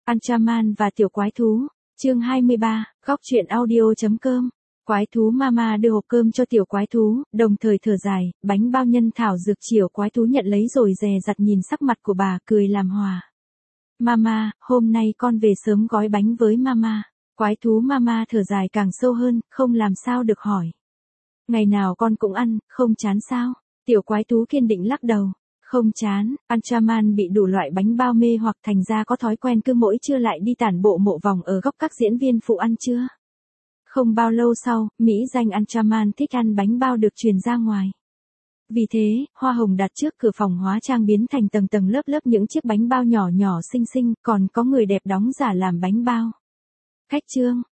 Anchaman và tiểu quái thú. Chương 23, góc truyện audio.com. Quái thú mama đưa hộp cơm cho tiểu quái thú, đồng thời thở dài, bánh bao nhân thảo dược chiều quái thú nhận lấy rồi dè dặt nhìn sắc mặt của bà, cười làm hòa. Mama, hôm nay con về sớm gói bánh với mama. Quái thú mama thở dài càng sâu hơn, không làm sao được hỏi. Ngày nào con cũng ăn, không chán sao? Tiểu quái thú kiên định lắc đầu. Không chán, Anchaman bị đủ loại bánh bao mê hoặc thành ra có thói quen cứ mỗi trưa lại đi tản bộ mộ vòng ở góc các diễn viên phụ ăn trưa. Không bao lâu sau, mỹ danh Anchaman thích ăn bánh bao được truyền ra ngoài. Vì thế, hoa hồng đặt trước cửa phòng hóa trang biến thành tầng tầng lớp lớp những chiếc bánh bao nhỏ nhỏ xinh xinh, còn có người đẹp đóng giả làm bánh bao. Khách trương,